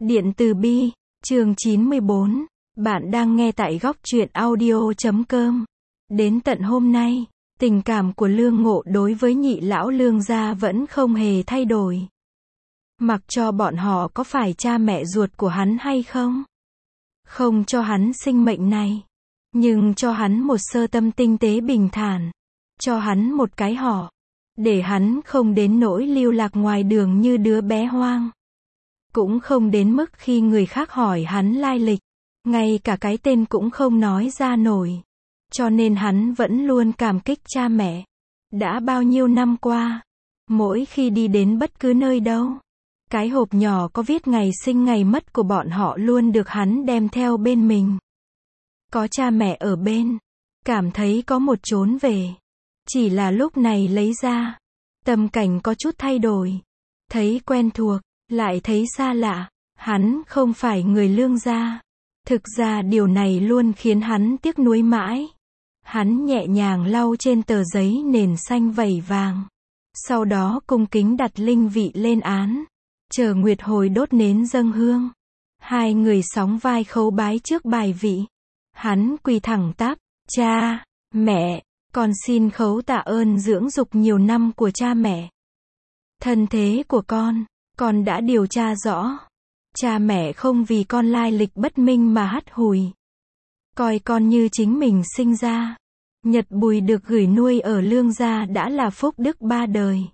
Điện từ Bi, chương 94. Bạn đang nghe tại góc truyện audio.com. Đến tận hôm nay, tình cảm của Lương Ngộ đối với nhị lão Lương gia vẫn không hề thay đổi. Mặc cho bọn họ có phải cha mẹ ruột của hắn hay không. Không cho hắn sinh mệnh này, nhưng cho hắn một sơ tâm tinh tế bình thản. Cho hắn một cái họ, để hắn không đến nỗi lưu lạc ngoài đường như đứa bé hoang. Cũng không đến mức khi người khác hỏi hắn lai lịch, ngay cả cái tên cũng không nói ra nổi. Cho nên hắn vẫn luôn cảm kích cha mẹ. Đã bao nhiêu năm qua, mỗi khi đi đến bất cứ nơi đâu, cái hộp nhỏ có viết ngày sinh ngày mất của bọn họ luôn được hắn đem theo bên mình. Có cha mẹ ở bên, cảm thấy có một chốn về. Chỉ là lúc này lấy ra, tâm cảnh có chút thay đổi. Thấy quen thuộc, lại thấy xa lạ. Hắn không phải người Lương gia. Thực ra điều này luôn khiến hắn tiếc nuối mãi. Hắn nhẹ nhàng lau trên tờ giấy nền xanh vẩy vàng. Sau đó cung kính đặt linh vị lên án. Chờ Nguyệt Hồi đốt nến dâng hương. Hai người sóng vai khấu bái trước bài vị. Hắn quỳ thẳng tắp. Cha, mẹ, con xin khấu tạ ơn dưỡng dục nhiều năm của cha mẹ. Thân thế của con đã điều tra rõ. Cha mẹ không vì con lai lịch bất minh mà hắt hủi. Coi con như chính mình sinh ra. Nhật Bùi được gửi nuôi ở Lương gia đã là phúc đức ba đời.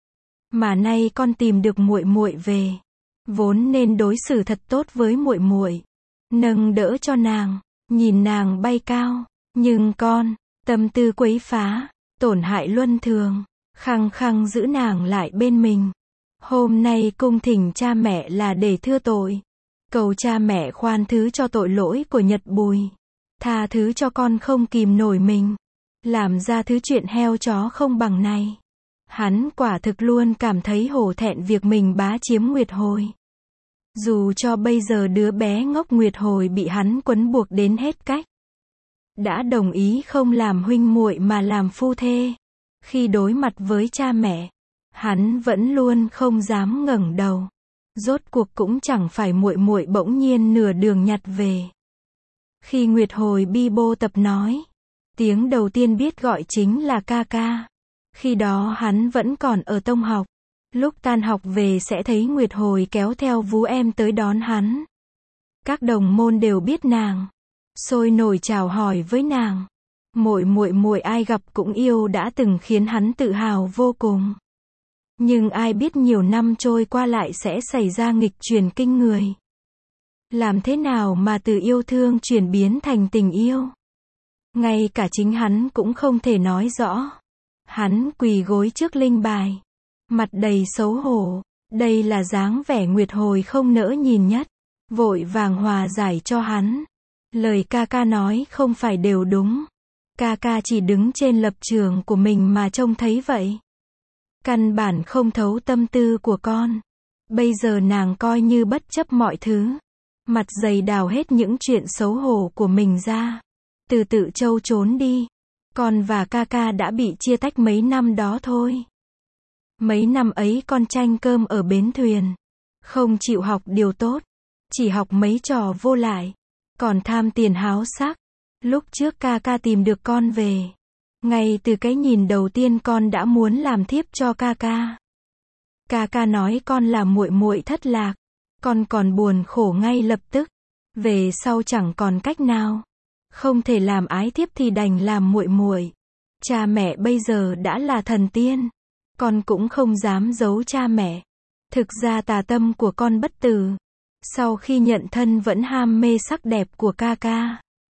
Mà nay con tìm được muội muội về, vốn nên đối xử thật tốt với muội muội, nâng đỡ cho nàng, nhìn nàng bay cao, nhưng con, tâm tư quấy phá, tổn hại luân thường, khăng khăng giữ nàng lại bên mình. Hôm nay cung thỉnh cha mẹ là để thưa tội, cầu cha mẹ khoan thứ cho tội lỗi của Nhật Bùi, tha thứ cho con không kìm nổi mình, làm ra thứ chuyện heo chó không bằng này. Hắn quả thực luôn cảm thấy hổ thẹn việc mình bá chiếm Nguyệt Hồi. Dù cho bây giờ đứa bé ngốc Nguyệt Hồi bị hắn quấn buộc đến hết cách, đã đồng ý không làm huynh muội mà làm phu thê. Khi đối mặt với cha mẹ, hắn vẫn luôn không dám ngẩng đầu. Rốt cuộc cũng chẳng phải muội muội bỗng nhiên nửa đường nhặt về. Khi Nguyệt Hồi bi bô tập nói, tiếng đầu tiên biết gọi chính là ca ca. Khi đó hắn vẫn còn ở tông học. Lúc tan học về sẽ thấy Nguyệt Hồi kéo theo vú em tới đón hắn. Các đồng môn đều biết nàng, sôi nổi chào hỏi với nàng. Muội ai gặp cũng yêu đã từng khiến hắn tự hào vô cùng. Nhưng ai biết nhiều năm trôi qua lại sẽ xảy ra nghịch chuyển kinh người. Làm thế nào mà từ yêu thương chuyển biến thành tình yêu? Ngay cả chính hắn cũng không thể nói rõ. Hắn quỳ gối trước linh bài, mặt đầy xấu hổ. Đây là dáng vẻ Nguyệt Hồi không nỡ nhìn nhất. Vội vàng hòa giải cho hắn. Lời ca ca nói không phải đều đúng. Ca ca chỉ đứng trên lập trường của mình mà trông thấy vậy. Căn bản không thấu tâm tư của con. Bây giờ nàng coi như bất chấp mọi thứ. Mặt dày đào hết những chuyện xấu hổ của mình ra. Từ tự châu trốn đi. Con và ca ca đã bị chia tách mấy năm đó thôi. Mấy năm ấy con tranh cơm ở bến thuyền. Không chịu học điều tốt. Chỉ học mấy trò vô lại. Còn tham tiền háo sắc. Lúc trước ca ca tìm được con về. Ngay từ cái nhìn đầu tiên con đã muốn làm thiếp cho ca ca. Ca ca nói con là muội muội thất lạc. Con còn buồn khổ ngay lập tức. Về sau chẳng còn cách nào. Không thể làm ái thiếp thì đành làm muội muội. Cha mẹ bây giờ đã là thần tiên. Con cũng không dám giấu cha mẹ. Thực ra tà tâm của con bất tử. Sau khi nhận thân vẫn ham mê sắc đẹp của ca ca.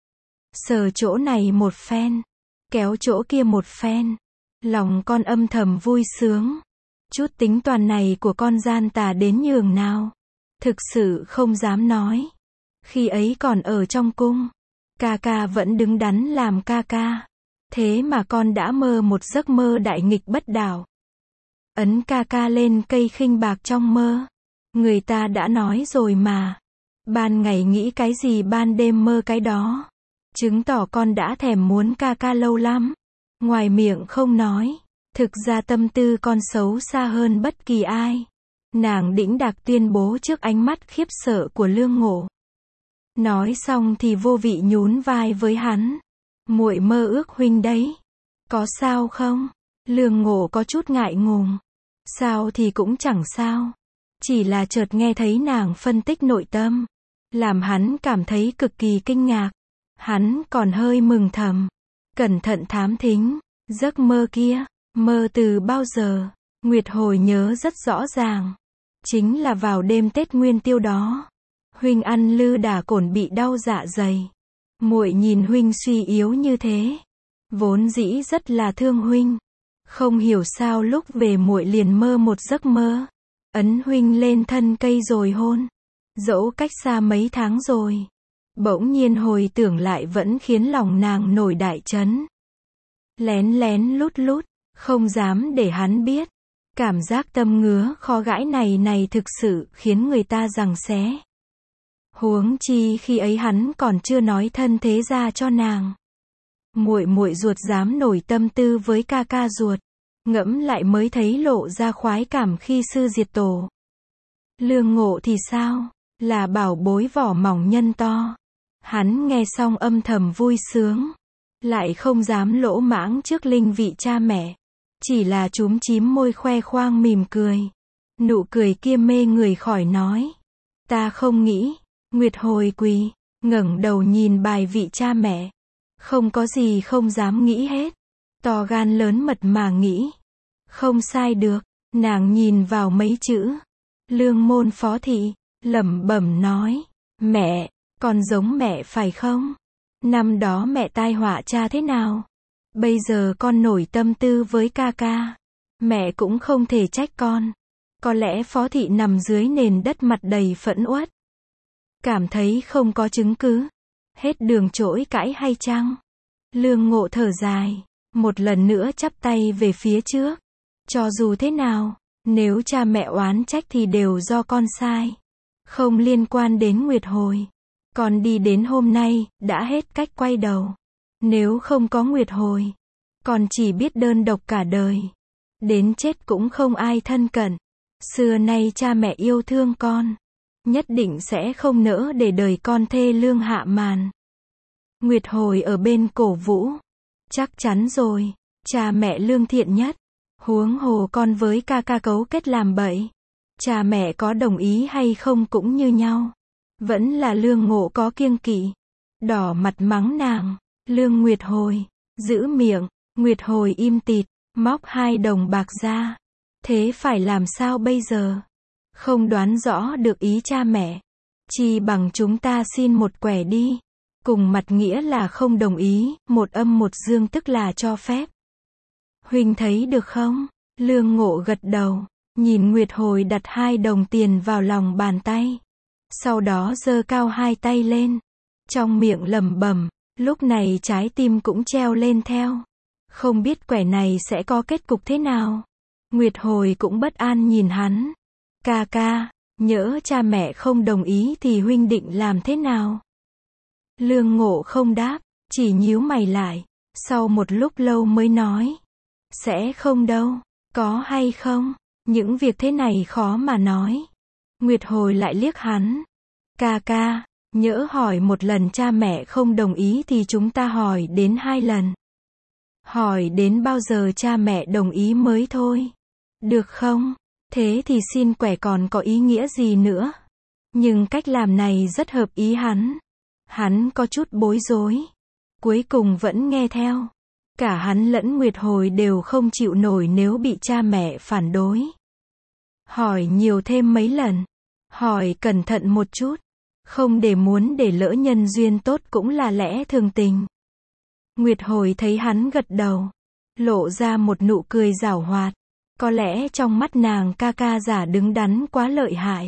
Sờ chỗ này một phen, kéo chỗ kia một phen. Lòng con âm thầm vui sướng. Chút tính toán này của con gian tà đến nhường nào. Thực sự không dám nói. Khi ấy còn ở trong cung, ca ca vẫn đứng đắn làm ca ca. Thế mà con đã mơ một giấc mơ đại nghịch bất đạo. Ấn ca ca lên cây khinh bạc trong mơ. Người ta đã nói rồi mà. Ban ngày nghĩ cái gì ban đêm mơ cái đó. Chứng tỏ con đã thèm muốn ca ca lâu lắm. Ngoài miệng không nói. Thực ra tâm tư con xấu xa hơn bất kỳ ai. Nàng đĩnh đạc tuyên bố trước ánh mắt khiếp sợ của Lương Ngộ. Nói xong thì vô vị nhún vai với hắn. Muội mơ ước huynh đấy. Có sao không? Lương Ngộ có chút ngại ngùng. Sao thì cũng chẳng sao. Chỉ là chợt nghe thấy nàng phân tích nội tâm. Làm hắn cảm thấy cực kỳ kinh ngạc. Hắn còn hơi mừng thầm. Cẩn thận thám thính. Giấc mơ kia. Mơ từ bao giờ? Nguyệt Hồi nhớ rất rõ ràng. Chính là vào đêm Tết Nguyên Tiêu đó. Huynh ăn lư đả cổn bị đau dạ dày. Muội nhìn huynh suy yếu như thế. Vốn dĩ rất là thương huynh. Không hiểu sao lúc về muội liền mơ một giấc mơ. Ấn huynh lên thân cây rồi hôn. Dẫu cách xa mấy tháng rồi. Bỗng nhiên hồi tưởng lại vẫn khiến lòng nàng nổi đại chấn. Lén lén lút lút, không dám để hắn biết. Cảm giác tâm ngứa khó gãi này thực sự khiến người ta giằng xé. Huống chi khi ấy hắn còn chưa nói thân thế ra cho nàng. Muội ruột dám nổi tâm tư với ca ca ruột. Ngẫm lại mới thấy lộ ra khoái cảm khi sư diệt tổ. Lương Ngộ thì sao? Là bảo bối vỏ mỏng nhân to. Hắn nghe xong âm thầm vui sướng. Lại không dám lỗ mãng trước linh vị cha mẹ. Chỉ là chúm chím môi khoe khoang mỉm cười. Nụ cười kia mê người khỏi nói. Ta không nghĩ. Nguyệt Hồi quỳ, ngẩng đầu nhìn bài vị cha mẹ. Không có gì không dám nghĩ hết. To gan lớn mật mà nghĩ. Không sai được. Nàng nhìn vào mấy chữ. Lương môn phó thị, lẩm bẩm nói. Mẹ, con giống mẹ phải không? Năm đó mẹ tai họa cha thế nào? Bây giờ con nổi tâm tư với ca ca. Mẹ cũng không thể trách con. Có lẽ phó thị nằm dưới nền đất mặt đầy phẫn uất. Cảm thấy không có chứng cứ. Hết đường chối cãi hay chăng? Lương Ngộ thở dài. Một lần nữa chắp tay về phía trước. Cho dù thế nào, nếu cha mẹ oán trách thì đều do con sai. Không liên quan đến Nguyệt Hồi. Con đi đến hôm nay, đã hết cách quay đầu. Nếu không có Nguyệt Hồi, con chỉ biết đơn độc cả đời. Đến chết cũng không ai thân cận. Xưa nay cha mẹ yêu thương con. Nhất định sẽ không nỡ để đời con thê lương hạ màn. Nguyệt Hồi ở bên cổ vũ. Chắc chắn rồi, cha mẹ lương thiện nhất. Huống hồ con với ca ca cấu kết làm bậy. Cha mẹ có đồng ý hay không cũng như nhau. Vẫn là Lương Ngộ có kiêng kỵ. Đỏ mặt mắng nàng. Lương Nguyệt Hồi, giữ miệng. Nguyệt Hồi im tịt, móc 2 đồng bạc ra. Thế phải làm sao bây giờ? Không đoán rõ được ý cha mẹ. Chi bằng chúng ta xin một quẻ đi. Cùng mặt nghĩa là không đồng ý, một âm một dương tức là cho phép. Huynh thấy được không? Lương Ngộ gật đầu, nhìn Nguyệt Hồi đặt 2 đồng tiền vào lòng bàn tay. Sau đó giơ cao 2 tay lên. Trong miệng lẩm bẩm, lúc này trái tim cũng treo lên theo. Không biết quẻ này sẽ có kết cục thế nào. Nguyệt Hồi cũng bất an nhìn hắn. Ca ca, nhỡ cha mẹ không đồng ý thì huynh định làm thế nào? Lương Ngộ không đáp, chỉ nhíu mày lại. Sau một lúc lâu mới nói. Sẽ không đâu, có hay không? Những việc thế này khó mà nói. Nguyệt Hồi lại liếc hắn. Ca ca, nhỡ hỏi một lần cha mẹ không đồng ý thì chúng ta hỏi đến 2 lần. Hỏi đến bao giờ cha mẹ đồng ý mới thôi. Được không? Thế thì xin quẻ còn có ý nghĩa gì nữa? Nhưng cách làm này rất hợp ý hắn. Hắn có chút bối rối. Cuối cùng vẫn nghe theo. Cả hắn lẫn Nguyệt Hồi đều không chịu nổi nếu bị cha mẹ phản đối. Hỏi nhiều thêm mấy lần. Hỏi cẩn thận một chút. Không để muốn để lỡ nhân duyên tốt cũng là lẽ thường tình. Nguyệt Hồi thấy hắn gật đầu. Lộ ra một nụ cười giảo hoạt. Có lẽ trong mắt nàng ca ca giả đứng đắn quá lợi hại.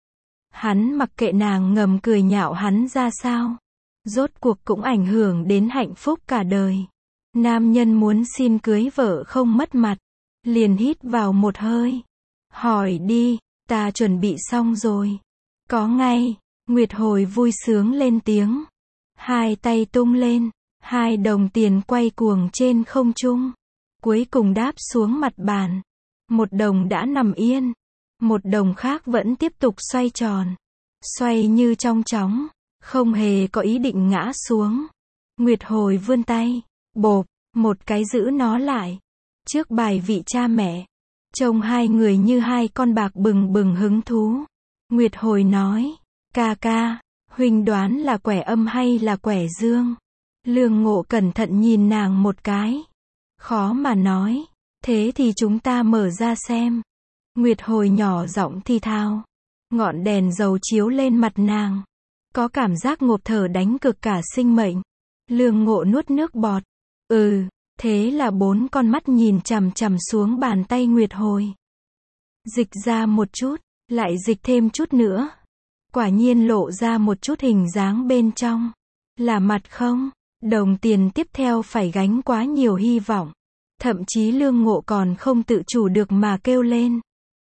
Hắn mặc kệ nàng ngầm cười nhạo hắn ra sao. Rốt cuộc cũng ảnh hưởng đến hạnh phúc cả đời. Nam nhân muốn xin cưới vợ không mất mặt. Liền hít vào một hơi. Hỏi đi, ta chuẩn bị xong rồi. Có ngay. Nguyệt Hồi vui sướng lên tiếng. 2 tay tung lên. 2 đồng tiền quay cuồng trên không trung. Cuối cùng đáp xuống mặt bàn. 1 đồng đã nằm yên. Một đồng khác vẫn tiếp tục xoay tròn. Xoay như trong chóng. Không hề có ý định ngã xuống. Nguyệt Hồi vươn tay. Bộp, một cái giữ nó lại. Trước bài vị cha mẹ. Trông hai người như hai con bạc bừng bừng hứng thú. Nguyệt Hồi nói. Ca ca, huynh đoán là quẻ âm hay là quẻ dương? Lương Ngộ cẩn thận nhìn nàng một cái. Khó mà nói. Thế thì chúng ta mở ra xem. Nguyệt Hồi nhỏ giọng thì thào. Ngọn đèn dầu chiếu lên mặt nàng. Có cảm giác ngộp thở đánh cực cả sinh mệnh. Lương Ngộ nuốt nước bọt. Thế là bốn con mắt nhìn chằm chằm xuống bàn tay Nguyệt Hồi. Dịch ra một chút, lại dịch thêm chút nữa. Quả nhiên lộ ra một chút hình dáng bên trong. Là mặt không? Đồng tiền tiếp theo phải gánh quá nhiều hy vọng. Thậm chí Lương Ngộ còn không tự chủ được mà kêu lên.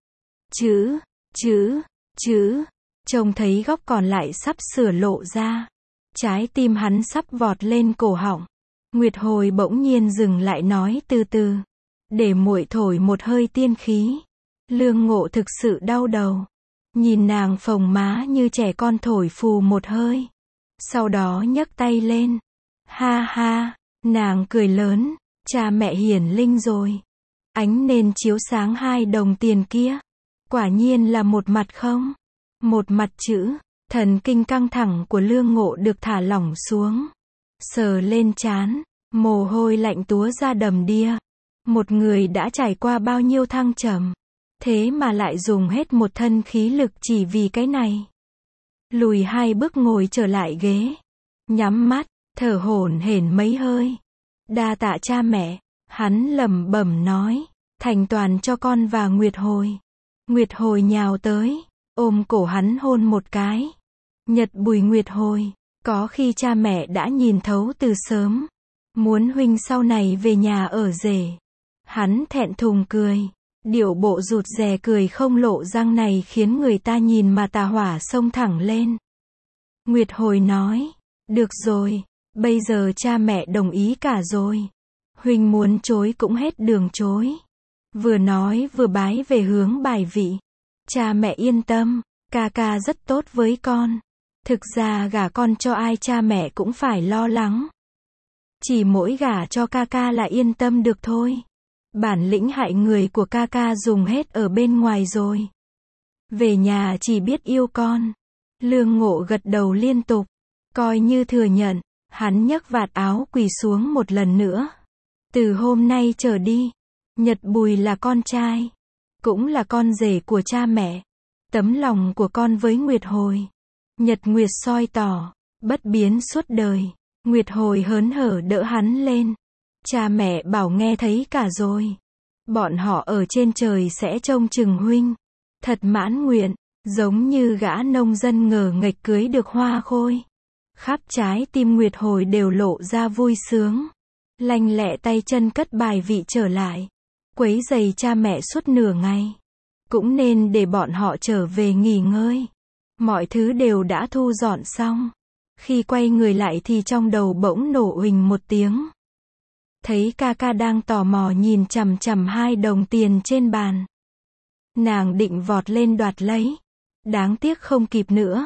Chữ. Trông thấy góc còn lại sắp sửa lộ ra. Trái tim hắn sắp vọt lên cổ họng. Nguyệt Hồi bỗng nhiên dừng lại nói từ từ. Để muội thổi một hơi tiên khí. Lương Ngộ thực sự đau đầu. Nhìn nàng phồng má như trẻ con thổi phù một hơi. Sau đó nhấc tay lên. Ha ha, nàng cười lớn. Cha mẹ hiển linh rồi. Ánh nến chiếu sáng hai đồng tiền kia. Quả nhiên là một mặt không? Một mặt chữ. Thần kinh căng thẳng của Lương Ngộ được thả lỏng xuống. Sờ lên trán. Mồ hôi lạnh túa ra đầm đìa. Một người đã trải qua bao nhiêu thăng trầm. Thế mà lại dùng hết một thân khí lực chỉ vì cái này. Lùi hai bước ngồi trở lại ghế. Nhắm mắt, thở hổn hển mấy hơi. Đa tạ cha mẹ, hắn lẩm bẩm nói. Thành toàn cho con và Nguyệt Hồi. Nguyệt Hồi nhào tới, ôm cổ hắn hôn một cái. Nhật Bùi Nguyệt Hồi, có khi cha mẹ đã nhìn thấu từ sớm. Muốn huynh sau này về nhà ở rể. Hắn thẹn thùng cười. Điệu bộ rụt rè cười không lộ răng này khiến người ta nhìn mà tà hỏa xông thẳng lên. Nguyệt Hồi nói. Được rồi, bây giờ cha mẹ đồng ý cả rồi. Huynh muốn chối cũng hết đường chối. Vừa nói vừa bái về hướng bài vị. Cha mẹ yên tâm, ca ca rất tốt với con. Thực ra gả con cho ai cha mẹ cũng phải lo lắng. Chỉ mỗi gả cho ca ca là yên tâm được thôi. Bản lĩnh hại người của ca ca dùng hết ở bên ngoài rồi. Về nhà chỉ biết yêu con. Lương Ngộ gật đầu liên tục. Coi như thừa nhận. Hắn nhấc vạt áo quỳ xuống một lần nữa. Từ hôm nay trở đi. Nhật Bùi là con trai. Cũng là con rể của cha mẹ. Tấm lòng của con với Nguyệt Hồi. Nhật Nguyệt soi tỏ. Bất biến suốt đời. Nguyệt Hồi hớn hở đỡ hắn lên. Cha mẹ bảo nghe thấy cả rồi. Bọn họ ở trên trời sẽ trông chừng huynh. Thật mãn nguyện. Giống như gã nông dân ngờ nghệch cưới được hoa khôi. Khắp trái tim Nguyệt Hồi đều lộ ra vui sướng. Lanh lẹ tay chân cất bài vị trở lại. Quấy giày cha mẹ suốt nửa ngày. Cũng nên để bọn họ trở về nghỉ ngơi. Mọi thứ đều đã thu dọn xong. Khi quay người lại thì trong đầu bỗng nổ huỳnh một tiếng. Thấy ca ca đang tò mò nhìn chằm chằm hai đồng tiền trên bàn. Nàng định vọt lên đoạt lấy. Đáng tiếc không kịp nữa.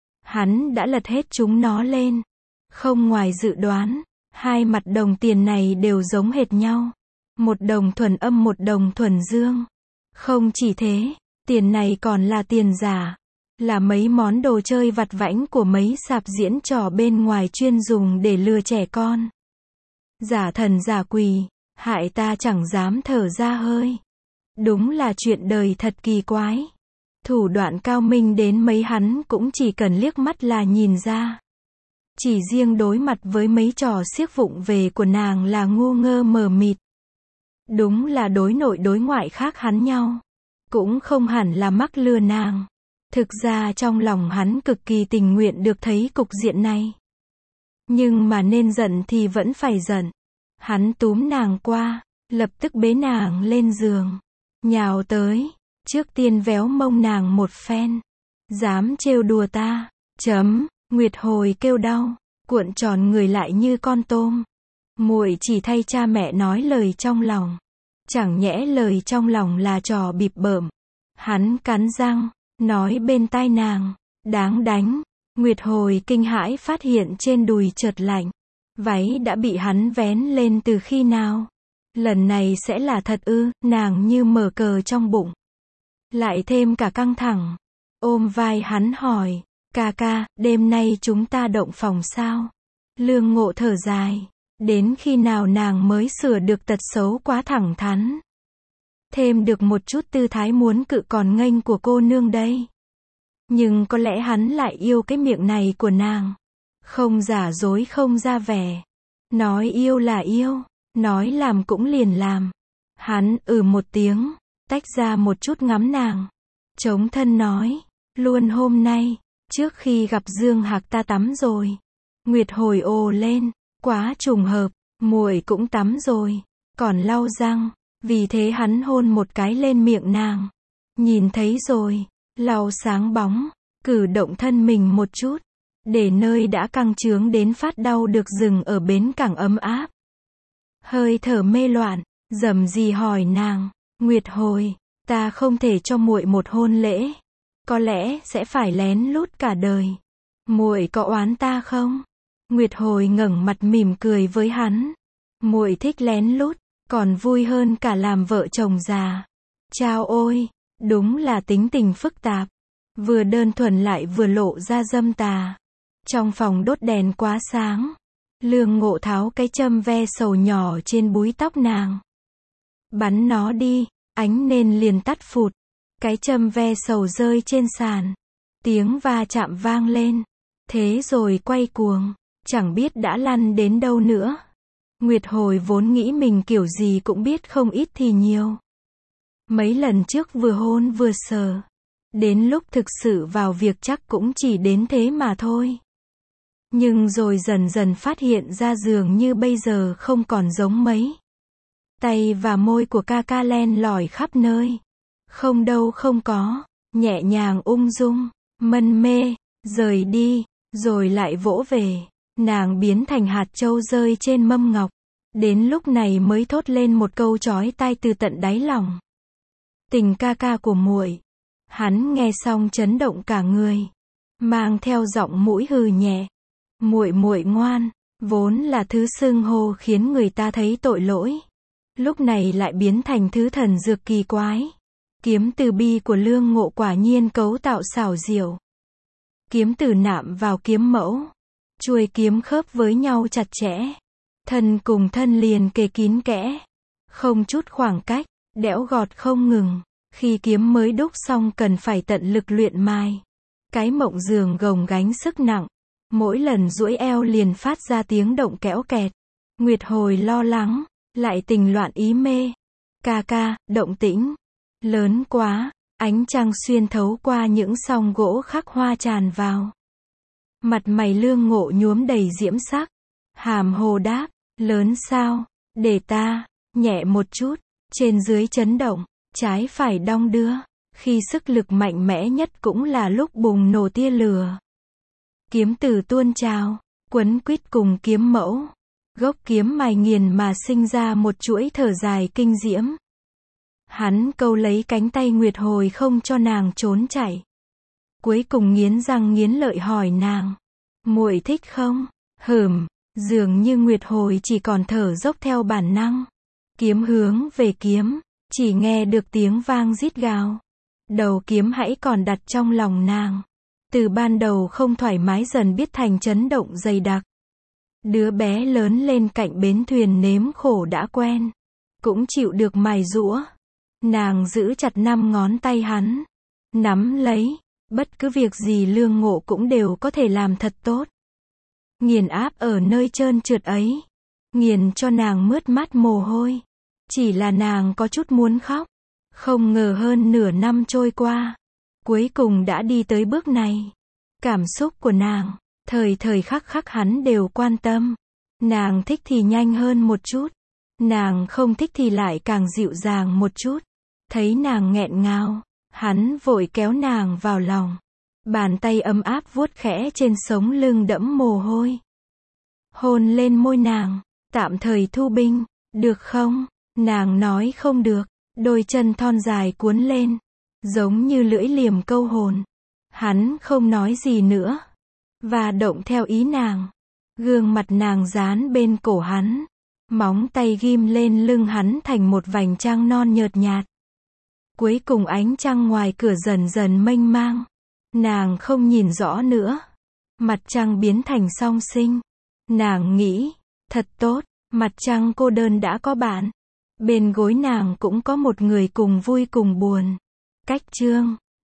Hắn đã lật hết chúng nó lên. Không ngoài dự đoán, hai mặt đồng tiền này đều giống hệt nhau. Một đồng thuần âm một đồng thuần dương. Không chỉ thế, tiền này còn là tiền giả. Là mấy món đồ chơi vặt vãnh của mấy sạp diễn trò bên ngoài chuyên dùng để lừa trẻ con. Giả thần giả quỷ, hại ta chẳng dám thở ra hơi. Đúng là chuyện đời thật kỳ quái. Thủ đoạn cao minh đến mấy hắn cũng chỉ cần liếc mắt là nhìn ra. Chỉ riêng đối mặt với mấy trò xiếc vụng về của nàng là ngu ngơ mờ mịt. Đúng là đối nội đối ngoại khác hắn nhau. Cũng không hẳn là mắc lừa nàng. Thực ra trong lòng hắn cực kỳ tình nguyện được thấy cục diện này. Nhưng mà nên giận thì vẫn phải giận. Hắn túm nàng qua, lập tức bế nàng lên giường. Nhào tới, trước tiên véo mông nàng một phen. Dám trêu đùa ta, Nguyệt Hồi kêu đau, cuộn tròn người lại như con tôm. Muội chỉ thay cha mẹ nói lời trong lòng. Chẳng nhẽ lời trong lòng là trò bịp bợm. Hắn cắn răng, nói bên tai nàng, đáng đánh. Nguyệt Hồi kinh hãi phát hiện trên đùi chợt lạnh. Váy đã bị hắn vén lên từ khi nào? Lần này sẽ là thật ư? Nàng như mở cờ trong bụng. Lại thêm cả căng thẳng. Ôm vai hắn hỏi, ca ca, đêm nay chúng ta động phòng sao? Lương Ngộ thở dài. Đến khi nào nàng mới sửa được tật xấu quá thẳng thắn? Thêm được một chút tư thái muốn cự còn nghênh của cô nương đây. Nhưng có lẽ hắn lại yêu cái miệng này của nàng. Không giả dối không ra vẻ. Nói yêu là yêu, nói làm cũng liền làm. Hắn một tiếng, tách ra một chút ngắm nàng. Chống thân nói, luôn hôm nay, trước khi gặp Dương Hạc ta tắm rồi. Nguyệt Hồi ồ lên, quá trùng hợp, muội cũng tắm rồi, còn lau răng. Vì thế hắn hôn một cái lên miệng nàng. Nhìn thấy rồi, lau sáng bóng, cử động thân mình một chút, để nơi đã căng chướng đến phát đau được dừng ở bến cảng ấm áp. Hơi thở mê loạn, dầm gì hỏi nàng, Nguyệt Hồi, ta không thể cho muội một hôn lễ, có lẽ sẽ phải lén lút cả đời. Muội có oán ta không? Nguyệt Hồi ngẩng mặt mỉm cười với hắn. Muội thích lén lút, còn vui hơn cả làm vợ chồng già. Chao ôi, đúng là tính tình phức tạp. Vừa đơn thuần lại vừa lộ ra dâm tà. Trong phòng đốt đèn quá sáng. Lương Ngộ tháo cái châm ve sầu nhỏ trên búi tóc nàng. Bắn nó đi, ánh nến liền tắt phụt. Cái châm ve sầu rơi trên sàn. Tiếng va chạm vang lên. Thế rồi quay cuồng, chẳng biết đã lăn đến đâu nữa. Nguyệt Hồi vốn nghĩ mình kiểu gì cũng biết không ít thì nhiều. Mấy lần trước vừa hôn vừa sờ. Đến lúc thực sự vào việc chắc cũng chỉ đến thế mà thôi. Nhưng rồi dần dần phát hiện ra dường như bây giờ không còn giống mấy. Tay và môi của ca ca len lỏi khắp nơi. Không đâu không có, nhẹ nhàng ung dung, mân mê, rời đi, rồi lại vỗ về. Nàng biến thành hạt châu rơi trên mâm ngọc. Đến lúc này mới thốt lên một câu chói tai từ tận đáy lòng. Tình ca ca của muội. Hắn nghe xong chấn động cả người, mang theo giọng mũi hừ nhẹ. Muội muội ngoan, vốn là thứ xưng hô khiến người ta thấy tội lỗi. Lúc này lại biến thành thứ thần dược kỳ quái. Kiếm từ bi của Lương Ngộ quả nhiên cấu tạo xảo diệu. Kiếm từ nạm vào kiếm mẫu. Chuôi kiếm khớp với nhau chặt chẽ. Thân cùng thân liền kề kín kẽ. Không chút khoảng cách, đẽo gọt không ngừng. Khi kiếm mới đúc xong cần phải tận lực luyện mài. Cái mộng giường gồng gánh sức nặng. Mỗi lần duỗi eo liền phát ra tiếng động kéo kẹt. Nguyệt Hồi lo lắng, lại tình loạn ý mê. Ca ca, động tĩnh lớn quá, ánh trăng xuyên thấu qua những song gỗ khắc hoa tràn vào. Mặt mày Lương Ngộ nhuốm đầy diễm sắc. Hàm hồ đáp, lớn sao, để ta, nhẹ một chút, trên dưới chấn động, trái phải đong đưa. Khi sức lực mạnh mẽ nhất cũng là lúc bùng nổ tia lửa. Kiếm từ tuôn trào, quấn quýt cùng kiếm mẫu. Gốc kiếm mài nghiền mà sinh ra một chuỗi thở dài kinh diễm. Hắn câu lấy cánh tay Nguyệt Hồi không cho nàng trốn chạy. Cuối cùng nghiến răng nghiến lợi hỏi nàng, muội thích không? Dường như Nguyệt Hồi chỉ còn thở dốc theo bản năng. Kiếm hướng về kiếm, chỉ nghe được tiếng vang rít gào. Đầu kiếm hãy còn đặt trong lòng nàng. Từ ban đầu không thoải mái dần biết thành chấn động dày đặc. Đứa bé lớn lên cạnh bến thuyền nếm khổ đã quen, cũng chịu được mài giũa. Nàng giữ chặt 5 ngón tay hắn, nắm lấy, bất cứ việc gì Lương Ngộ cũng đều có thể làm thật tốt. Nghiền áp ở nơi trơn trượt ấy, nghiền cho nàng mướt mắt mồ hôi. Chỉ là nàng có chút muốn khóc. Không ngờ hơn nửa năm trôi qua, cuối cùng đã đi tới bước này. Cảm xúc của nàng, thời thời khắc khắc hắn đều quan tâm. Nàng thích thì nhanh hơn một chút, nàng không thích thì lại càng dịu dàng một chút. Thấy nàng nghẹn ngào, hắn vội kéo nàng vào lòng. Bàn tay ấm áp vuốt khẽ trên sống lưng đẫm mồ hôi. Hôn lên môi nàng, tạm thời thu binh, được không? Nàng nói không được, đôi chân thon dài cuốn lên. giống như lưỡi liềm câu hồn. Hắn không nói gì nữa, và động theo ý nàng. Gương mặt nàng dán bên cổ hắn, móng tay ghim lên lưng hắn thành một vành trăng non nhợt nhạt. Cuối cùng ánh trăng ngoài cửa dần dần mênh mang. Nàng không nhìn rõ nữa. Mặt trăng biến thành song sinh. Nàng nghĩ, thật tốt, mặt trăng cô đơn đã có bạn. Bên gối nàng cũng có một người cùng vui cùng buồn. Cách chương